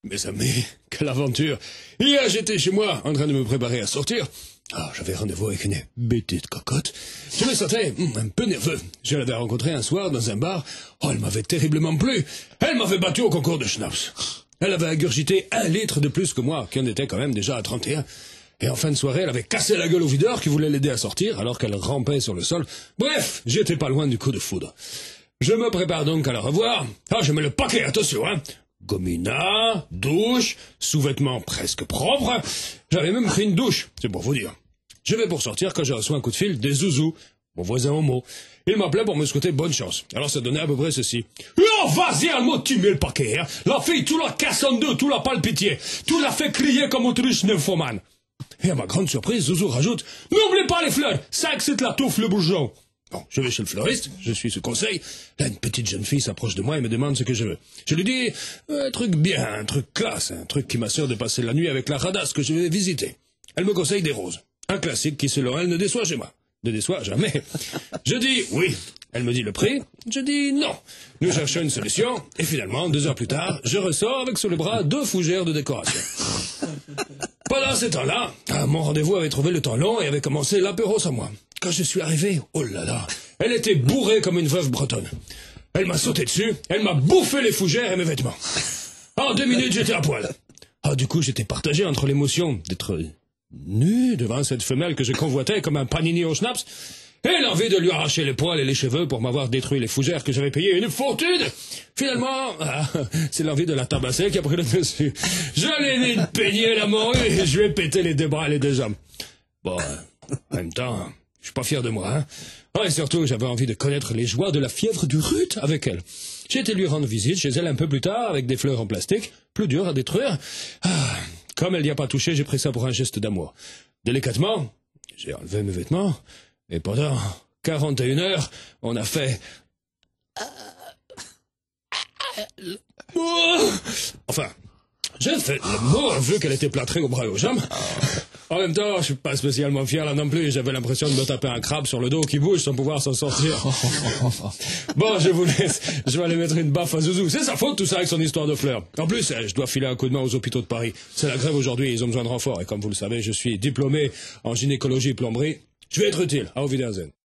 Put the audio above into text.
Mes amis, quelle aventure! Hier, j'étais chez moi, en train de me préparer à sortir. J'avais rendez-vous avec une petite cocotte. Je me sentais un peu nerveux. Je l'avais rencontrée un soir dans un bar. Elle m'avait terriblement plu. Elle m'avait battu au concours de schnapps. Elle avait ingurgité 1 litre de plus que moi, qui en était quand même déjà à 31. Et en fin de soirée, elle avait cassé la gueule au videur qui voulait l'aider à sortir, alors qu'elle rampait sur le sol. Bref, j'étais pas loin du coup de foudre. Je me prépare donc à la revoir. Je mets le paquet, attention, Gomina, douche, sous-vêtements presque propres. J'avais même pris une douche, c'est pour vous dire. Je vais pour sortir quand j'ai reçu un coup de fil des zouzous, mon voisin homo. Il m'appelait pour me souhaiter bonne chance. Alors ça donnait à peu près ceci. Oh, vas-y, Almo, tu mets le paquet, La fille, tu la casses en deux, tu la palpitié. Tu la fais crier comme Autriche nymphomane. Et à ma grande surprise, Zouzou rajoute, n'oublie pas les fleurs, ça excite la touffe, le bourgeon. Bon, je vais chez le fleuriste, je suis ce conseil. Là, une petite jeune fille s'approche de moi et me demande ce que je veux. Je lui dis, un truc bien, un truc classe, un truc qui m'assure de passer la nuit avec la radasse que je vais visiter. Elle me conseille des roses. Un classique qui, selon elle, ne déçoit chez moi. Ne déçoit jamais. Je dis oui. Elle me dit le prix. Je dis non. Nous cherchons une solution. Et finalement, 2 heures plus tard, je ressors avec sous le bras 2 fougères de décoration. Pendant ce temps-là, mon rendez-vous avait trouvé le temps long et avait commencé l'apéro sans moi. Quand je suis arrivé, oh là là, elle était bourrée comme une veuve bretonne. Elle m'a sauté dessus, elle m'a bouffé les fougères et mes vêtements. En 2 minutes, j'étais à poil. Du coup, j'étais partagé entre l'émotion d'être nu devant cette femelle que je convoitais comme un panini au schnapps et l'envie de lui arracher les poils et les cheveux pour m'avoir détruit les fougères que j'avais payées une fortune. Finalement, c'est l'envie de la tabasser qui a pris le dessus. Je l'ai mis de peigner la morue et je lui ai pété les 2 bras et les 2 jambes. Bon, en même temps, je suis pas fier de moi, et surtout, j'avais envie de connaître les joies de la fièvre du rut avec elle. J'ai été lui rendre visite chez elle un peu plus tard avec des fleurs en plastique, plus dures à détruire. Comme elle n'y a pas touché, j'ai pris ça pour un geste d'amour. Délicatement, j'ai enlevé mes vêtements, et pendant 41 heures, on a fait... Enfin, j'ai fait l'amour vu qu'elle était plâtrée au bras et aux jambes. En même temps, je suis pas spécialement fier là non plus. J'avais l'impression de me taper un crabe sur le dos qui bouge sans pouvoir s'en sortir. Bon, je vous laisse. Je vais aller mettre une baffe à Zouzou. C'est sa faute tout ça avec son histoire de fleurs. En plus, je dois filer un coup de main aux hôpitaux de Paris. C'est la grève aujourd'hui, ils ont besoin de renfort. Et comme vous le savez, je suis diplômé en gynécologie et plomberie. Je vais être utile. Auf Wiedersehen.